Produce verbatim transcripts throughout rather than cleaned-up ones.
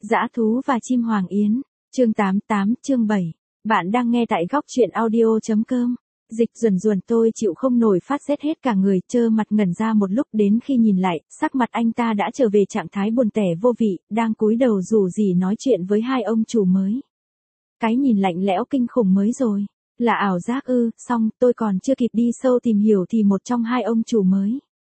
Dã thú và chim hoàng yến, chương tám mươi tám, chương bảy. Bạn đang nghe tại góc truyện audio chấm com. Dịch ruồn ruồn tôi chịu không nổi phát rét hết cả người, trơ mặt ngẩn ra một lúc, đến khi nhìn lại, sắc mặt anh ta đã trở về trạng thái buồn tẻ vô vị, đang cúi đầu rủ rỉ nói chuyện với hai ông chủ mới. Cái nhìn lạnh lẽo kinh khủng mới rồi, là ảo giác ư? Xong, tôi còn chưa kịp đi sâu tìm hiểu thì một trong hai ông chủ mới,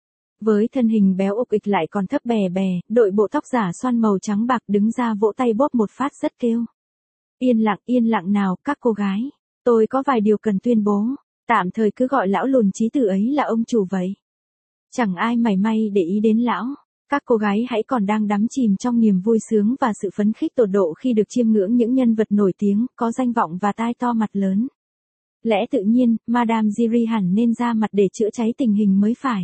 với thân hình béo ục ịch lại còn thấp bè bè, đội bộ tóc giả xoăn màu trắng bạc đứng ra vỗ tay bóp một phát rất kêu. Yên lặng, yên lặng nào, các cô gái. Tôi có vài điều cần tuyên bố. Tạm thời cứ gọi lão lùn trí tử ấy là ông chủ vậy. Chẳng ai mảy may để ý đến lão. Các cô gái hãy còn đang đắm chìm trong niềm vui sướng và sự phấn khích tột độ khi được chiêm ngưỡng những nhân vật nổi tiếng, có danh vọng và tai to mặt lớn. Lẽ tự nhiên, Madame Giri hẳn nên ra mặt để chữa cháy tình hình mới phải.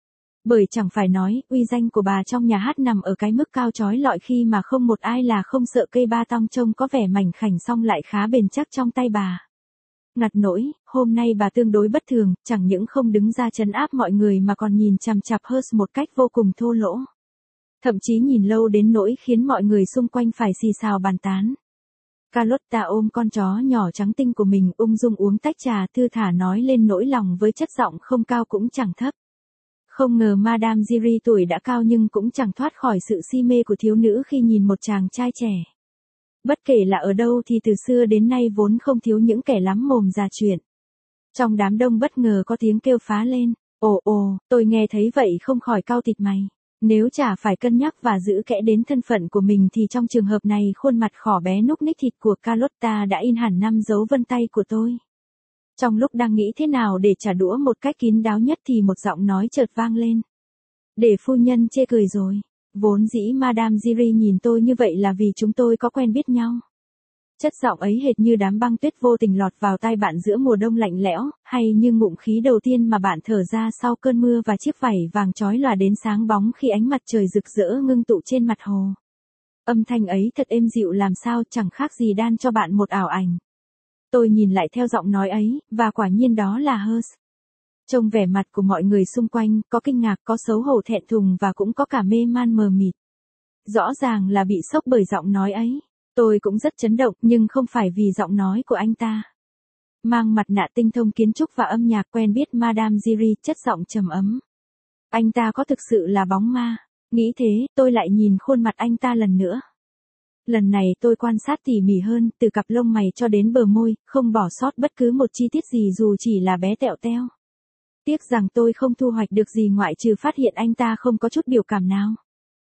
Bởi chẳng phải nói, uy danh của bà trong nhà hát nằm ở cái mức cao chói lọi khi mà không một ai là không sợ cây ba tong trông có vẻ mảnh khảnh song lại khá bền chắc trong tay bà. Ngặt nỗi, hôm nay bà tương đối bất thường, chẳng những không đứng ra trấn áp mọi người mà còn nhìn chằm chằm Hearst một cách vô cùng thô lỗ. Thậm chí nhìn lâu đến nỗi khiến mọi người xung quanh phải xì xào bàn tán. Carlotta ôm con chó nhỏ trắng tinh của mình, ung dung uống tách trà thư thả nói lên nỗi lòng với chất giọng không cao cũng chẳng thấp. Không ngờ Madame Giri tuổi đã cao nhưng cũng chẳng thoát khỏi sự si mê của thiếu nữ khi nhìn một chàng trai trẻ. Bất kể là ở đâu thì từ xưa đến nay vốn không thiếu những kẻ lắm mồm ra chuyện. Trong đám đông bất ngờ có tiếng kêu phá lên. Ồ ồ, tôi nghe thấy vậy không khỏi cau thịt mày. Nếu chả phải cân nhắc và giữ kẽ đến thân phận của mình thì trong trường hợp này khuôn mặt khỏ bé núc ních thịt của Carlotta đã in hẳn năm dấu vân tay của tôi. Trong lúc đang nghĩ thế nào để trả đũa một cách kín đáo nhất thì một giọng nói chợt vang lên. Để phu nhân chê cười rồi. Vốn dĩ Madame Giri nhìn tôi như vậy là vì chúng tôi có quen biết nhau. Chất giọng ấy hệt như đám băng tuyết vô tình lọt vào tai bạn giữa mùa đông lạnh lẽo, hay như ngụm khí đầu tiên mà bạn thở ra sau cơn mưa và chiếc vảy vàng chói lòa đến sáng bóng khi ánh mặt trời rực rỡ ngưng tụ trên mặt hồ. Âm thanh ấy thật êm dịu làm sao chẳng khác gì đan cho bạn một ảo ảnh. Tôi nhìn lại theo giọng nói ấy, và quả nhiên đó là Hearst. Trông vẻ mặt của mọi người xung quanh, có kinh ngạc, có xấu hổ thẹn thùng và cũng có cả mê man mờ mịt. Rõ ràng là bị sốc bởi giọng nói ấy. Tôi cũng rất chấn động, nhưng không phải vì giọng nói của anh ta. Mang mặt nạ tinh thông kiến trúc và âm nhạc, quen biết Madame Giri, chất giọng trầm ấm. Anh ta có thực sự là bóng ma? Nghĩ thế, tôi lại nhìn khuôn mặt anh ta lần nữa. Lần này tôi quan sát tỉ mỉ hơn, từ cặp lông mày cho đến bờ môi, không bỏ sót bất cứ một chi tiết gì dù chỉ là bé tẹo teo. Tiếc rằng tôi không thu hoạch được gì ngoại trừ phát hiện anh ta không có chút biểu cảm nào.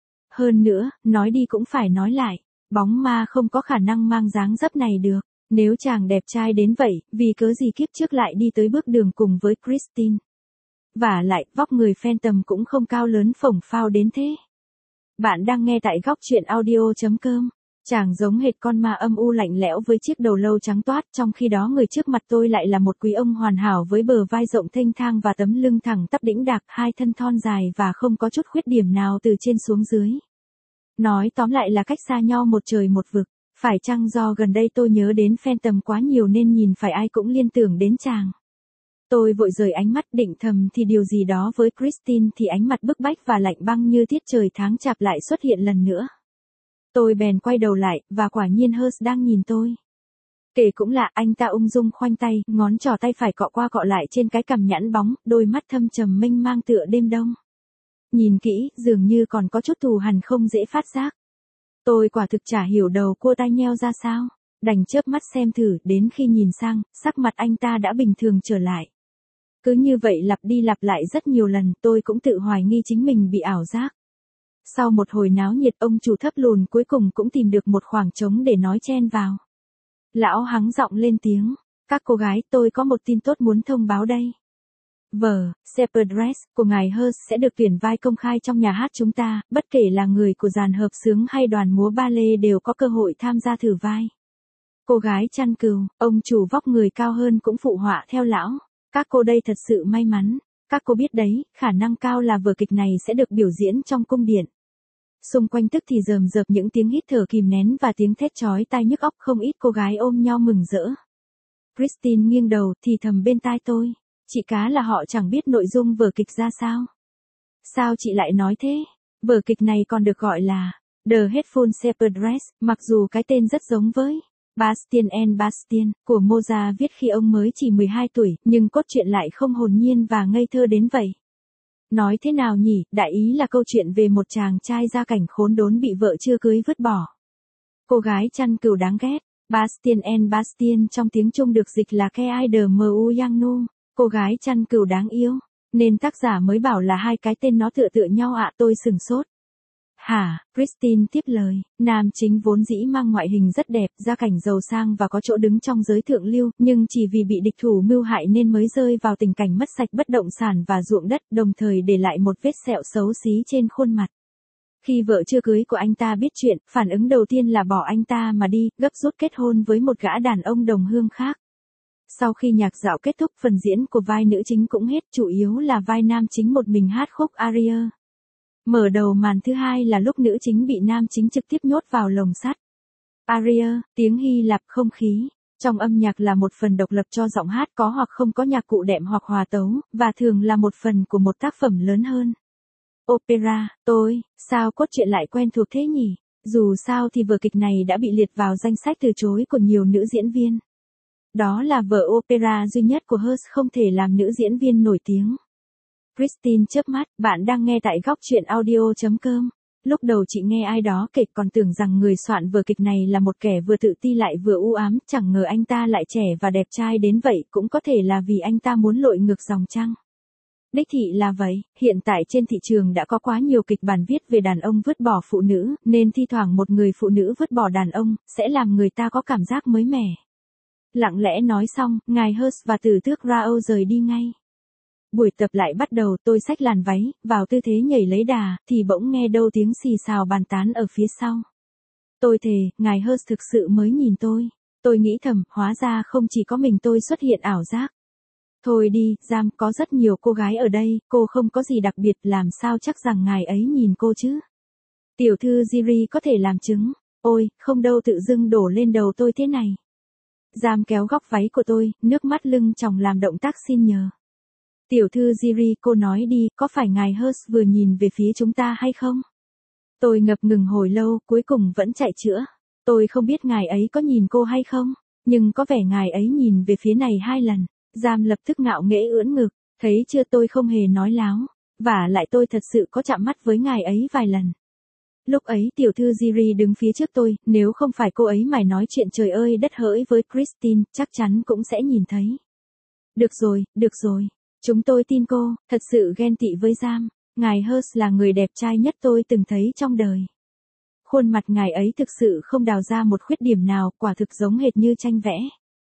Hơn nữa, nói đi cũng phải nói lại, bóng ma không có khả năng mang dáng dấp này được. Nếu chàng đẹp trai đến vậy, vì cớ gì kiếp trước lại đi tới bước đường cùng với Christine. Vả lại, vóc người Phantom cũng không cao lớn phổng phao đến thế. Bạn đang nghe tại góc truyện audio chấm com. Chàng giống hệt con ma âm u lạnh lẽo với chiếc đầu lâu trắng toát, trong khi đó người trước mặt tôi lại là một quý ông hoàn hảo với bờ vai rộng thênh thang và tấm lưng thẳng tắp đĩnh đạc, hai thân thon dài và không có chút khuyết điểm nào từ trên xuống dưới. Nói tóm lại là cách xa nhau một trời một vực. Phải chăng do gần đây tôi nhớ đến Phantom quá nhiều nên nhìn phải ai cũng liên tưởng đến chàng. Tôi vội rời ánh mắt, định thầm thì điều gì đó với Christine thì ánh mặt bức bách và lạnh băng như tiết trời tháng chạp lại xuất hiện lần nữa. Tôi bèn quay đầu lại, và quả nhiên Hearst đang nhìn tôi. Kể cũng lạ, anh ta ung dung khoanh tay, ngón trỏ tay phải cọ qua cọ lại trên cái cằm nhẵn bóng, đôi mắt thâm trầm mênh mang tựa đêm đông. Nhìn kỹ, dường như còn có chút thù hằn không dễ phát giác. Tôi quả thực chả hiểu đầu cua tai nheo ra sao, đành chớp mắt xem thử, đến khi nhìn sang, sắc mặt anh ta đã bình thường trở lại. Cứ như vậy lặp đi lặp lại rất nhiều lần, tôi cũng tự hoài nghi chính mình bị ảo giác. Sau một hồi náo nhiệt, ông chủ thấp lùn cuối cùng cũng tìm được một khoảng trống để nói chen vào. Lão hắng giọng lên tiếng, các cô gái, tôi có một tin tốt muốn thông báo đây. Vở, Shepherdess, của ngài Hearst sẽ được tuyển vai công khai trong nhà hát chúng ta, bất kể là người của dàn hợp xướng hay đoàn múa ballet đều có cơ hội tham gia thử vai. Cô gái chăn cừu, ông chủ vóc người cao hơn cũng phụ họa theo lão. Các cô đây thật sự may mắn. Các cô biết đấy, khả năng cao là vở kịch này sẽ được biểu diễn trong cung điện. Xung quanh tức thì rờm rợp những tiếng hít thở kìm nén và tiếng thét chói tai nhức óc, không ít cô gái ôm nhau mừng rỡ. Christine nghiêng đầu thì thầm bên tai tôi. Chị cá là họ chẳng biết nội dung vở kịch ra sao. Sao chị lại nói thế? Vở kịch này còn được gọi là The Hateful Shepherdess, mặc dù cái tên rất giống với Bastien and Bastien của Mozart viết khi ông mới chỉ mười hai tuổi, nhưng cốt truyện lại không hồn nhiên và ngây thơ đến vậy. Nói thế nào nhỉ, đại ý là câu chuyện về một chàng trai gia cảnh khốn đốn bị vợ chưa cưới vứt bỏ. Cô gái chăn cừu đáng ghét. Bastien and Bastien trong tiếng Trung được dịch là Ke ai de mu yang nu, cô gái chăn cừu đáng yêu. Nên tác giả mới bảo là hai cái tên nó tựa tựa nhau ạ, tôi sửng sốt. Hả, Christine tiếp lời, nam chính vốn dĩ mang ngoại hình rất đẹp, gia cảnh giàu sang và có chỗ đứng trong giới thượng lưu, nhưng chỉ vì bị địch thủ mưu hại nên mới rơi vào tình cảnh mất sạch bất động sản và ruộng đất, đồng thời để lại một vết sẹo xấu xí trên khuôn mặt. Khi vợ chưa cưới của anh ta biết chuyện, phản ứng đầu tiên là bỏ anh ta mà đi, gấp rút kết hôn với một gã đàn ông đồng hương khác. Sau khi nhạc dạo kết thúc, phần diễn của vai nữ chính cũng hết, chủ yếu là vai nam chính một mình hát khúc aria. Mở đầu màn thứ hai là lúc nữ chính bị nam chính trực tiếp nhốt vào lồng sắt. Aria, tiếng Hy Lạp không khí. Trong âm nhạc là một phần độc lập cho giọng hát có hoặc không có nhạc cụ đệm hoặc hòa tấu, và thường là một phần của một tác phẩm lớn hơn. Opera, tôi, sao cốt truyện lại quen thuộc thế nhỉ? Dù sao thì vở kịch này đã bị liệt vào danh sách từ chối của nhiều nữ diễn viên. Đó là vở opera duy nhất của Hirst không thể làm nữ diễn viên nổi tiếng. Christine chớp mắt, bạn đang nghe tại góc truyện audio chấm com. Lúc đầu chị nghe ai đó kể còn tưởng rằng người soạn vở kịch này là một kẻ vừa tự ti lại vừa u ám, chẳng ngờ anh ta lại trẻ và đẹp trai đến vậy, cũng có thể là vì anh ta muốn lội ngược dòng chăng? Đích thị là vậy, hiện tại trên thị trường đã có quá nhiều kịch bản viết về đàn ông vứt bỏ phụ nữ, nên thi thoảng một người phụ nữ vứt bỏ đàn ông, sẽ làm người ta có cảm giác mới mẻ. Lặng lẽ nói xong, ngài Hirst và tử tước Rao rời đi ngay. Buổi tập lại bắt đầu, tôi xách làn váy, vào tư thế nhảy lấy đà, thì bỗng nghe đâu tiếng xì xào bàn tán ở phía sau. Tôi thề, ngài Hirst thực sự mới nhìn tôi. Tôi nghĩ thầm, hóa ra không chỉ có mình tôi xuất hiện ảo giác. Thôi đi, Giam, có rất nhiều cô gái ở đây, cô không có gì đặc biệt, làm sao chắc rằng ngài ấy nhìn cô chứ? Tiểu thư Giri có thể làm chứng. Ôi, không đâu, tự dưng đổ lên đầu tôi thế này. Giam kéo góc váy của tôi, nước mắt lưng tròng làm động tác xin nhờ. Tiểu thư Giri, cô nói đi, có phải ngài Hirst vừa nhìn về phía chúng ta hay không? Tôi ngập ngừng hồi lâu, cuối cùng vẫn chạy chữa. Tôi không biết ngài ấy có nhìn cô hay không, nhưng có vẻ ngài ấy nhìn về phía này hai lần. Giam lập tức ngạo nghễ ưỡn ngực, thấy chưa, tôi không hề nói láo, và lại tôi thật sự có chạm mắt với ngài ấy vài lần. Lúc ấy tiểu thư Giri đứng phía trước tôi, nếu không phải cô ấy mải nói chuyện trời ơi đất hỡi với Christine, chắc chắn cũng sẽ nhìn thấy. Được rồi, được rồi, chúng tôi tin cô, thật sự ghen tị với Giam, ngài Hirst là người đẹp trai nhất tôi từng thấy trong đời. Khuôn mặt ngài ấy thực sự không đào ra một khuyết điểm nào, quả thực giống hệt như tranh vẽ.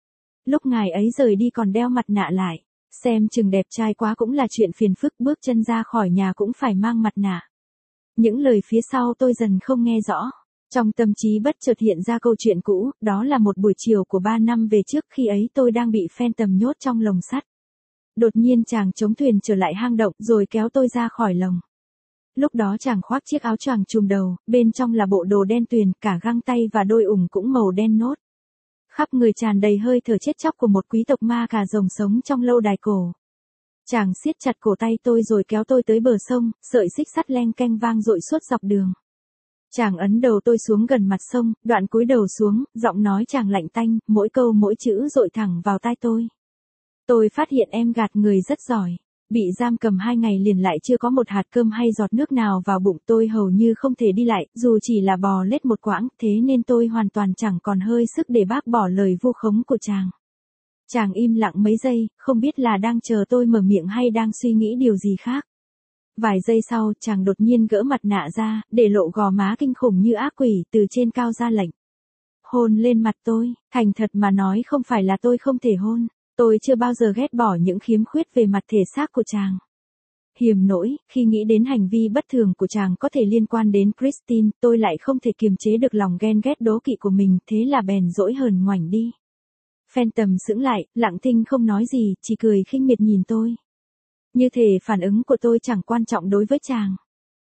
Lúc ngài ấy rời đi còn đeo mặt nạ lại, xem chừng đẹp trai quá cũng là chuyện phiền phức, bước chân ra khỏi nhà cũng phải mang mặt nạ. Những lời phía sau tôi dần không nghe rõ. Trong tâm trí bất chợt hiện ra câu chuyện cũ, đó là một buổi chiều của ba năm về trước, khi ấy tôi đang bị Phantom nhốt trong lồng sắt. Đột nhiên chàng chống thuyền trở lại hang động rồi kéo tôi ra khỏi lồng. Lúc đó chàng khoác chiếc áo choàng trùm đầu, bên trong là bộ đồ đen tuyền, cả găng tay và đôi ủng cũng màu đen nốt. Khắp người tràn đầy hơi thở chết chóc của một quý tộc ma cà rồng sống trong lâu đài cổ. Chàng siết chặt cổ tay tôi rồi kéo tôi tới bờ sông, sợi xích sắt leng keng vang dội suốt dọc đường. Chàng ấn đầu tôi xuống gần mặt sông, đoạn cúi đầu xuống, giọng nói chàng lạnh tanh, mỗi câu mỗi chữ dội thẳng vào tai tôi. Tôi phát hiện em gạt người rất giỏi. Bị giam cầm hai ngày liền lại chưa có một hạt cơm hay giọt nước nào vào bụng, tôi hầu như không thể đi lại, dù chỉ là bò lết một quãng, thế nên tôi hoàn toàn chẳng còn hơi sức để bác bỏ lời vu khống của chàng. Chàng im lặng mấy giây, không biết là đang chờ tôi mở miệng hay đang suy nghĩ điều gì khác. Vài giây sau, chàng đột nhiên gỡ mặt nạ ra, để lộ gò má kinh khủng như ác quỷ, từ trên cao ra lệnh. Hôn lên mặt tôi, thành thật mà nói không phải là tôi không thể hôn. Tôi chưa bao giờ ghét bỏ những khiếm khuyết về mặt thể xác của chàng. Hiềm nỗi, khi nghĩ đến hành vi bất thường của chàng có thể liên quan đến Christine, tôi lại không thể kiềm chế được lòng ghen ghét đố kỵ của mình, thế là bèn dỗi hờn ngoảnh đi. Phantom sững lại, lặng thinh không nói gì, chỉ cười khinh miệt nhìn tôi. Như thể phản ứng của tôi chẳng quan trọng đối với chàng.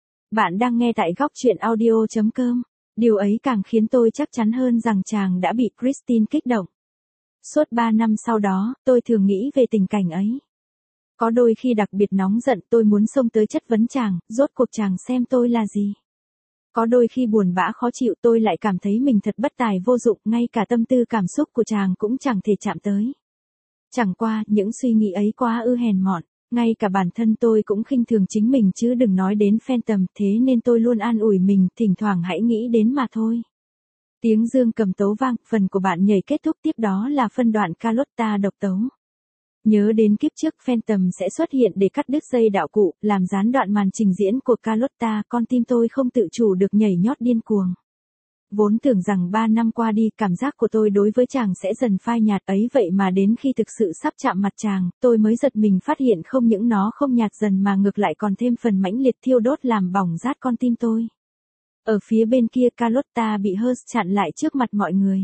Bạn đang nghe tại góc truyện audio chấm com. Điều ấy càng khiến tôi chắc chắn hơn rằng chàng đã bị Christine kích động. Suốt ba năm sau đó, tôi thường nghĩ về tình cảnh ấy. Có đôi khi đặc biệt nóng giận, tôi muốn xông tới chất vấn chàng, rốt cuộc chàng xem tôi là gì. Có đôi khi buồn bã khó chịu tôi lại cảm thấy mình thật bất tài vô dụng, ngay cả tâm tư cảm xúc của chàng cũng chẳng thể chạm tới. Chẳng qua, những suy nghĩ ấy quá ư hèn mọn, ngay cả bản thân tôi cũng khinh thường chính mình chứ đừng nói đến Phantom, thế nên tôi luôn an ủi mình, thỉnh thoảng hãy nghĩ đến mà thôi. Tiếng dương cầm tấu vang, phần của bạn nhảy kết thúc, tiếp đó là phân đoạn Carlotta độc tấu. Nhớ đến kiếp trước Phantom sẽ xuất hiện để cắt đứt dây đạo cụ, làm gián đoạn màn trình diễn của Carlotta, con tim tôi không tự chủ được nhảy nhót điên cuồng. Vốn tưởng rằng ba năm qua đi, cảm giác của tôi đối với chàng sẽ dần phai nhạt ấy, vậy mà đến khi thực sự sắp chạm mặt chàng, tôi mới giật mình phát hiện không những nó không nhạt dần mà ngược lại còn thêm phần mãnh liệt thiêu đốt làm bỏng rát con tim tôi. Ở phía bên kia Carlotta bị Hurst chặn lại trước mặt mọi người.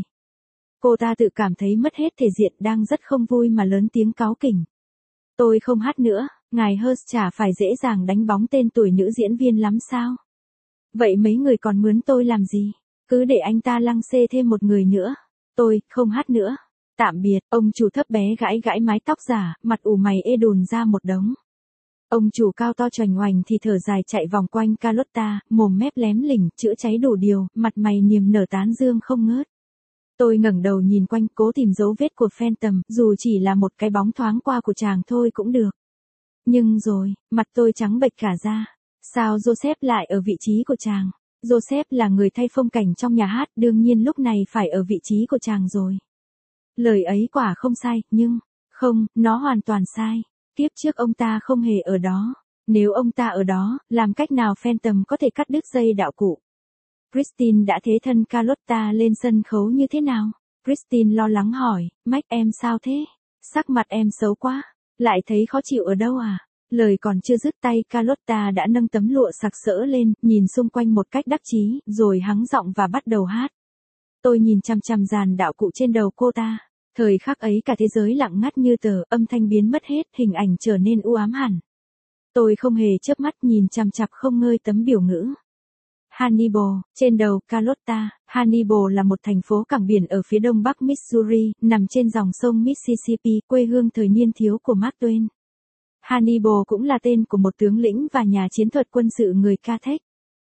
Cô ta tự cảm thấy mất hết thể diện, đang rất không vui mà lớn tiếng cáu kỉnh. Tôi không hát nữa, ngài Hurst chả phải dễ dàng đánh bóng tên tuổi nữ diễn viên lắm sao? Vậy mấy người còn mướn tôi làm gì? Cứ để anh ta lăng xê thêm một người nữa. Tôi, không hát nữa. Tạm biệt, ông chủ thấp bé gãi gãi mái tóc giả, mặt ủ mày ê đùn ra một đống. Ông chủ cao to choành oành thì thở dài chạy vòng quanh Carlotta, mồm mép lém lỉnh, chữa cháy đủ điều, mặt mày niềm nở tán dương không ngớt. Tôi ngẩng đầu nhìn quanh, cố tìm dấu vết của Phantom, dù chỉ là một cái bóng thoáng qua của chàng thôi cũng được. Nhưng rồi, mặt tôi trắng bệch cả ra. Sao Joseph lại ở vị trí của chàng? Joseph là người thay phong cảnh trong nhà hát, đương nhiên lúc này phải ở vị trí của chàng rồi. Lời ấy quả không sai, nhưng, không, nó hoàn toàn sai. Tiếp trước ông ta không hề ở đó. Nếu ông ta ở đó, làm cách nào Phantom có thể cắt đứt dây đạo cụ? Christine đã thế thân Carlotta lên sân khấu như thế nào? Christine lo lắng hỏi, Mike em sao thế? Sắc mặt em xấu quá. Lại thấy khó chịu ở đâu à? Lời còn chưa dứt tay Carlotta đã nâng tấm lụa sặc sỡ lên, nhìn xung quanh một cách đắc chí, rồi hắng giọng và bắt đầu hát. Tôi nhìn chằm chằm dàn đạo cụ trên đầu cô ta. Thời khắc ấy cả thế giới lặng ngắt như tờ, âm thanh biến mất hết, hình ảnh trở nên u ám hẳn. Tôi không hề chớp mắt nhìn chằm chằm không ngơi tấm biểu ngữ. Hannibal, trên đầu Carlotta. Hannibal là một thành phố cảng biển ở phía đông bắc Missouri, nằm trên dòng sông Mississippi, quê hương thời niên thiếu của Mark Twain. Hannibal cũng là tên của một tướng lĩnh và nhà chiến thuật quân sự người Carthage.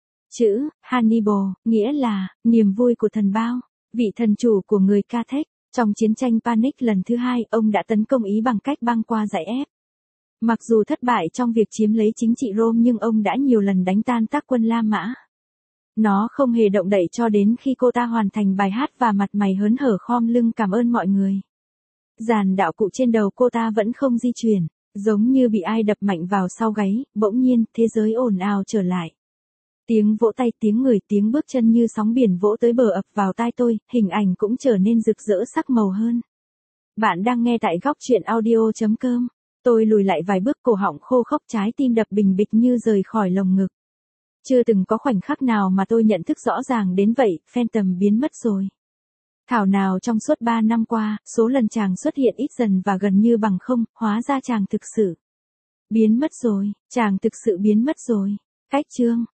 Chữ Hannibal nghĩa là niềm vui của thần bao, vị thần chủ của người Carthage. Trong chiến tranh Panic lần thứ hai, ông đã tấn công Ý bằng cách băng qua dãy ép. Mặc dù thất bại trong việc chiếm lấy chính trị Rome nhưng ông đã nhiều lần đánh tan tác quân La Mã. Nó không hề động đậy cho đến khi cô ta hoàn thành bài hát và mặt mày hớn hở khom lưng cảm ơn mọi người. Dàn đạo cụ trên đầu cô ta vẫn không di chuyển, giống như bị ai đập mạnh vào sau gáy, bỗng nhiên, thế giới ồn ào trở lại. Tiếng vỗ tay, tiếng người, tiếng bước chân như sóng biển vỗ tới bờ ập vào tai tôi, hình ảnh cũng trở nên rực rỡ sắc màu hơn. Bạn đang nghe tại góc truyện audio chấm com. Tôi lùi lại vài bước, cổ họng khô khốc, trái tim đập bình bịch như rời khỏi lồng ngực. Chưa từng có khoảnh khắc nào mà tôi nhận thức rõ ràng đến vậy, Phantom biến mất rồi. Thảo nào trong suốt ba năm qua, số lần chàng xuất hiện ít dần và gần như bằng không, hóa ra chàng thực sự biến mất rồi, chàng thực sự biến mất rồi. Cách chương